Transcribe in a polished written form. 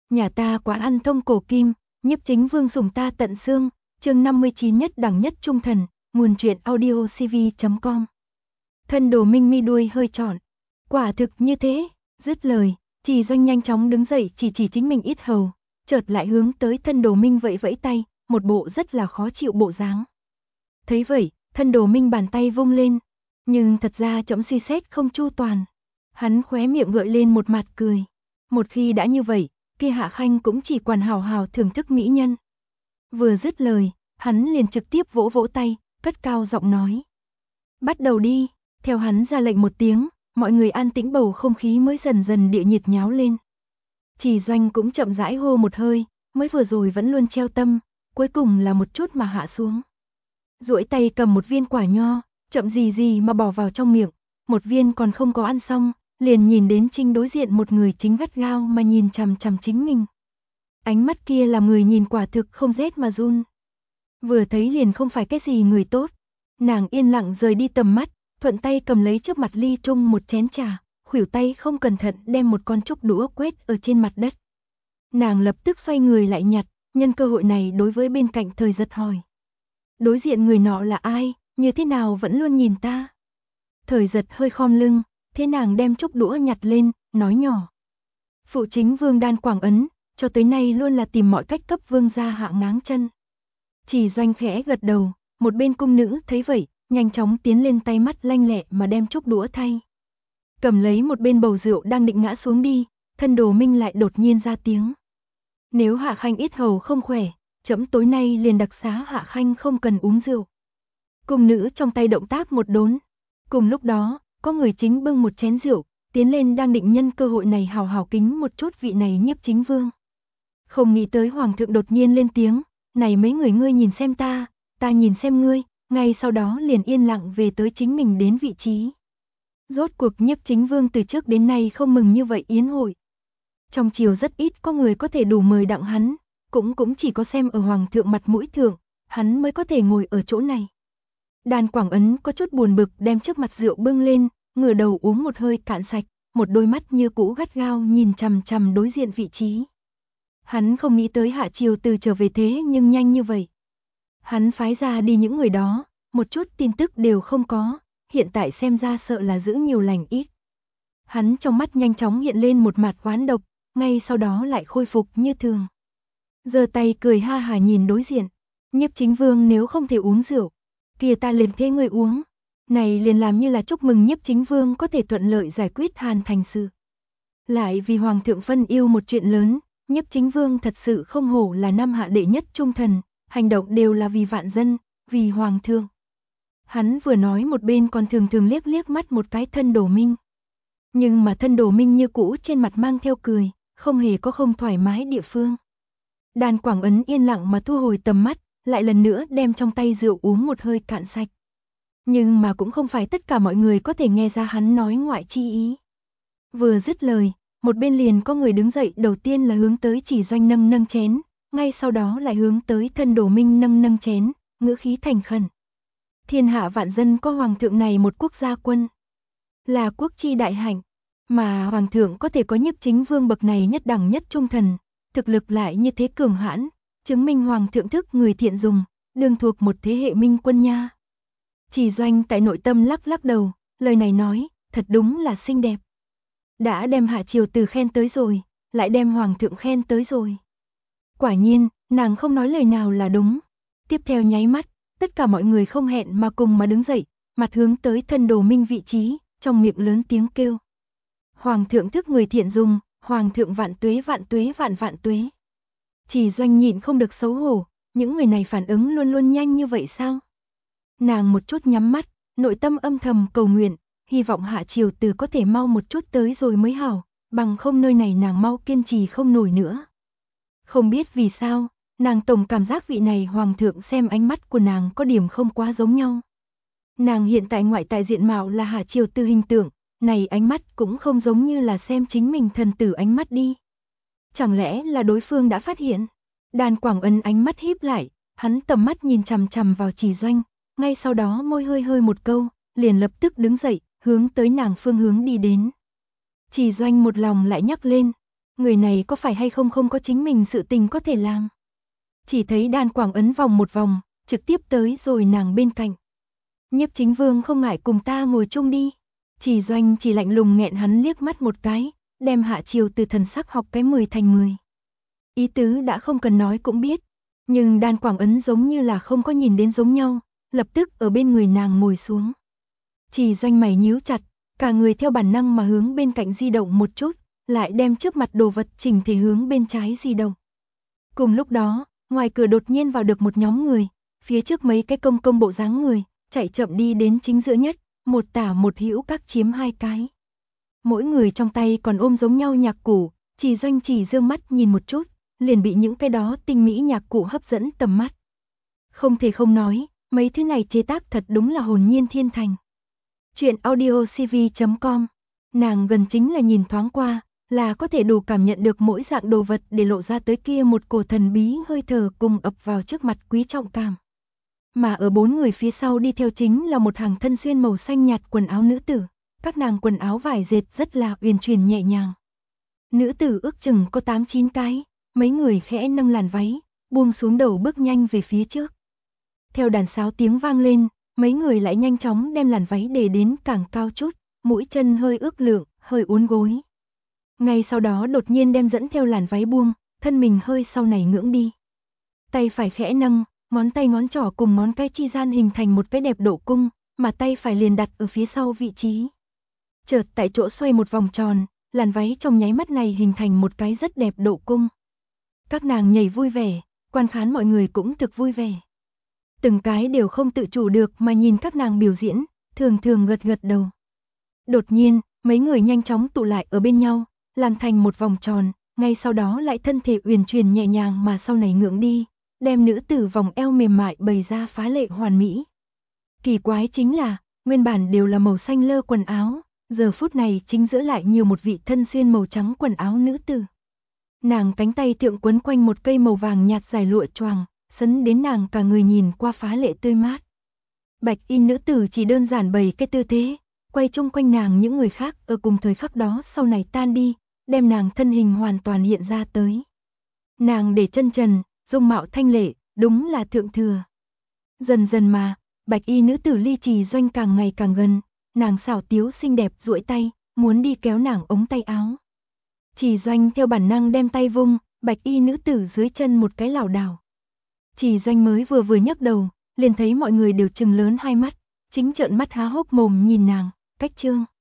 Nhà ta quán ăn thông cổ kim, nhiếp chính vương sủng ta tận xương, chương 59 nhất đẳng nhất trung thần, nguồn truyện audio cv.com. Thân Đồ Minh mi đuôi hơi trọn. Quả thực như thế, dứt lời, Trì Doanh nhanh chóng đứng dậy chỉ chính mình yết hầu, chợt lại hướng tới Thân Đồ Minh vẫy vẫy tay, một bộ rất là khó chịu bộ dáng. Thấy vậy, Thân Đồ Minh bàn tay vung lên, nhưng thật ra trẫm suy xét không chu toàn. Hắn khóe miệng gợi lên một mặt cười. Một khi đã như vậy, kia Hạ Khanh cũng chỉ quản hào hào thưởng thức mỹ nhân. Vừa dứt lời, hắn liền trực tiếp vỗ vỗ tay, cất cao giọng nói. Bắt đầu đi, theo hắn ra lệnh một tiếng, mọi người an tĩnh bầu không khí mới dần dần địa nhiệt nháo lên. Trì Doanh cũng chậm rãi hô một hơi, mới vừa rồi vẫn luôn treo tâm, cuối cùng là một chút mà hạ xuống. Duỗi tay cầm một viên quả nho, chậm gì mà bỏ vào trong miệng, một viên còn không có ăn xong, liền nhìn đến Trinh đối diện một người chính gắt gao mà nhìn chằm chằm chính mình. Ánh mắt kia làm người nhìn quả thực không rét mà run. Vừa thấy liền không phải cái gì người tốt. Nàng yên lặng rời đi tầm mắt, thuận tay cầm lấy trước mặt ly trung một chén trà, khuỷu tay không cẩn thận đem một con trúc đũa quét ở trên mặt đất. Nàng lập tức xoay người lại nhặt, nhân cơ hội này đối với bên cạnh Thời Giật hỏi. Đối diện người nọ là ai, như thế nào vẫn luôn nhìn ta? Thời Giật hơi khom lưng, thế nàng đem trúc đũa nhặt lên, nói nhỏ. Phụ chính Vương Đan Quảng Ấn, cho tới nay luôn là tìm mọi cách cấp Vương gia hạ ngáng chân. Trì Doanh khẽ gật đầu, một bên cung nữ thấy vậy, nhanh chóng tiến lên tay mắt lanh lẹ mà đem trúc đũa thay. Cầm lấy một bên bầu rượu đang định ngã xuống đi, Thân Đồ Minh lại đột nhiên ra tiếng. Nếu Hạ Khanh yết hầu không khỏe, trẫm tối nay liền đặc xá Hạ Khanh không cần uống rượu. Cung nữ trong tay động tác một đốn. Cùng lúc đó, có người chính bưng một chén rượu, tiến lên đang định nhân cơ hội này hào hào kính một chút vị này nhiếp chính vương. Không nghĩ tới hoàng thượng đột nhiên lên tiếng, này mấy người ngươi nhìn xem ta nhìn xem ngươi, ngay sau đó liền yên lặng về tới chính mình đến vị trí. Rốt cuộc nhiếp chính vương từ trước đến nay không mừng như vậy yến hội. Trong triều rất ít có người có thể đủ mời đặng hắn, cũng chỉ có xem ở hoàng thượng mặt mũi thượng, hắn mới có thể ngồi ở chỗ này. Đan Quảng Ấn có chút buồn bực đem trước mặt rượu bưng lên, ngửa đầu uống một hơi cạn sạch, một đôi mắt như cũ gắt gao nhìn chằm chằm đối diện vị trí. Hắn không nghĩ tới hạ triều từ trở về thế nhưng nhanh như vậy. Hắn phái ra đi những người đó, một chút tin tức đều không có, hiện tại xem ra sợ là giữ nhiều lành ít. Hắn trong mắt nhanh chóng hiện lên một mặt oán độc, ngay sau đó lại khôi phục như thường. Giơ tay cười ha hả nhìn đối diện, nhiếp chính vương nếu không thể uống rượu, kia ta liền thế người uống. Này liền làm như là chúc mừng nhiếp chính vương có thể thuận lợi giải quyết Hàn Thành sự. Lại vì hoàng thượng phân yêu một chuyện lớn, nhiếp chính vương thật sự không hổ là Nam hạ đệ nhất trung thần, hành động đều là vì vạn dân, vì hoàng thượng. Hắn vừa nói một bên còn thường liếc liếc mắt một cái Thân Đồ Minh. Nhưng mà Thân Đồ Minh như cũ trên mặt mang theo cười, không hề có không thoải mái địa phương. Đan Quảng Ấn yên lặng mà thu hồi tầm mắt, lại lần nữa đem trong tay rượu uống một hơi cạn sạch. Nhưng mà cũng không phải tất cả mọi người có thể nghe ra hắn nói ngoại chi ý. Vừa dứt lời, một bên liền có người đứng dậy, đầu tiên là hướng tới Trì Doanh nâng chén, ngay sau đó lại hướng tới Thân Đồ Minh nâng chén, ngữ khí thành khẩn. Thiên hạ vạn dân có hoàng thượng này một quốc gia quân, là quốc chi đại hạnh, mà hoàng thượng có thể có nhiếp chính vương bậc này nhất đẳng nhất trung thần, thực lực lại như thế cường hãn, chứng minh hoàng thượng thức người thiện dùng, đương thuộc một thế hệ minh quân nha. Trì Doanh tại nội tâm lắc đầu, lời này nói, thật đúng là xinh đẹp. Đã đem hạ triều từ khen tới rồi, lại đem hoàng thượng khen tới rồi. Quả nhiên, nàng không nói lời nào là đúng. Tiếp theo nháy mắt, tất cả mọi người không hẹn mà cùng mà đứng dậy, mặt hướng tới Thân Đồ Minh vị trí, trong miệng lớn tiếng kêu. Hoàng thượng thức người thiện dùng, hoàng thượng vạn tuế vạn tuế. Trì Doanh nhịn không được xấu hổ, những người này phản ứng luôn luôn nhanh như vậy sao? Nàng một chút nhắm mắt, nội tâm âm thầm cầu nguyện, hy vọng hạ triều từ có thể mau một chút tới rồi mới hảo, bằng không nơi này nàng mau kiên trì không nổi nữa. Không biết vì sao, nàng tổng cảm giác vị này hoàng thượng xem ánh mắt của nàng có điểm không quá giống nhau. Nàng hiện tại ngoại tại diện mạo là hạ triều từ hình tượng, này ánh mắt cũng không giống như là xem chính mình thần tử ánh mắt đi. Chẳng lẽ là đối phương đã phát hiện? Đan Quảng Ấn ánh mắt híp lại, hắn tầm mắt nhìn chằm chằm vào Trì Doanh, ngay sau đó môi hơi một câu, liền lập tức đứng dậy, hướng tới nàng phương hướng đi đến. Trì Doanh một lòng lại nhắc lên, người này có phải hay không không có chính mình sự tình có thể làm. Chỉ thấy Đan Quảng ấn vòng một vòng, trực tiếp tới rồi nàng bên cạnh. Nhiếp Chính Vương không ngại cùng ta ngồi chung đi. Chỉ Doanh chỉ lạnh lùng nghẹn hắn liếc mắt một cái, đem Hạ Triều từ thần sắc học cái 10 thành 10. Ý tứ đã không cần nói cũng biết, nhưng Đan Quảng ấn giống như là không có nhìn đến giống nhau, lập tức ở bên người nàng ngồi xuống. Chỉ Doanh mày nhíu chặt, cả người theo bản năng mà hướng bên cạnh di động một chút, lại đem trước mặt đồ vật chỉnh thể hướng bên trái di động. Cùng lúc đó, ngoài cửa đột nhiên vào được một nhóm người, phía trước mấy cái công công bộ dáng người, chạy chậm đi đến chính giữa nhất, một tả một hữu các chiếm hai cái. Mỗi người trong tay còn ôm giống nhau nhạc cụ, Chỉ Doanh chỉ dương mắt nhìn một chút, liền bị những cái đó tinh mỹ nhạc cụ hấp dẫn tầm mắt. Không thể không nói, mấy thứ này chế tác thật đúng là hồn nhiên thiên thành. Chuyện audiocv.com, nàng gần chính là nhìn thoáng qua, là có thể đủ cảm nhận được mỗi dạng đồ vật để lộ ra tới kia một cổ thần bí hơi thở cùng ập vào trước mặt quý trọng cảm. Mà ở bốn người phía sau đi theo chính là một hàng thân xuyên màu xanh nhạt quần áo nữ tử, các nàng quần áo vải dệt rất là uyển chuyển nhẹ nhàng. Nữ tử ước chừng có 8-9 cái, mấy người khẽ nâng làn váy, buông xuống đầu bước nhanh về phía trước. Theo đàn sáo tiếng vang lên, mấy người lại nhanh chóng đem làn váy để đến càng cao chút, mũi chân hơi ước lượng, hơi uốn gối. Ngay sau đó đột nhiên đem dẫn theo làn váy buông, thân mình hơi sau này ngưỡng đi. Tay phải khẽ nâng, ngón tay ngón trỏ cùng ngón cái chi gian hình thành một cái đẹp độ cung, mà tay phải liền đặt ở phía sau vị trí. Chợt tại chỗ xoay một vòng tròn, làn váy trong nháy mắt này hình thành một cái rất đẹp độ cung. Các nàng nhảy vui vẻ, quan khán mọi người cũng thực vui vẻ. Từng cái đều không tự chủ được mà nhìn các nàng biểu diễn, thường thường gật gật đầu. Đột nhiên, mấy người nhanh chóng tụ lại ở bên nhau, làm thành một vòng tròn, ngay sau đó lại thân thể uyển chuyển nhẹ nhàng mà sau này ngưỡng đi, đem nữ tử vòng eo mềm mại bày ra phá lệ hoàn mỹ. Kỳ quái chính là, nguyên bản đều là màu xanh lơ quần áo, giờ phút này chính giữa lại nhiều một vị thân xuyên màu trắng quần áo nữ tử. Nàng cánh tay thượng quấn quanh một cây màu vàng nhạt dài lụa choàng, sấn đến nàng cả người nhìn qua phá lệ tươi mát. Bạch y nữ tử chỉ đơn giản bày cái tư thế, quay chung quanh nàng những người khác ở cùng thời khắc đó sau này tan đi, đem nàng thân hình hoàn toàn hiện ra tới. Nàng để chân trần, dung mạo thanh lệ, đúng là thượng thừa. Dần dần mà, bạch y nữ tử ly Chỉ Doanh càng ngày càng gần, nàng xảo tiếu xinh đẹp duỗi tay, muốn đi kéo nàng ống tay áo. Chỉ Doanh theo bản năng đem tay vung, bạch y nữ tử dưới chân một cái lảo đảo. Chỉ Doanh mới vừa nhấc đầu, liền thấy mọi người đều trừng lớn hai mắt, chính trợn mắt há hốc mồm nhìn nàng, cách trương.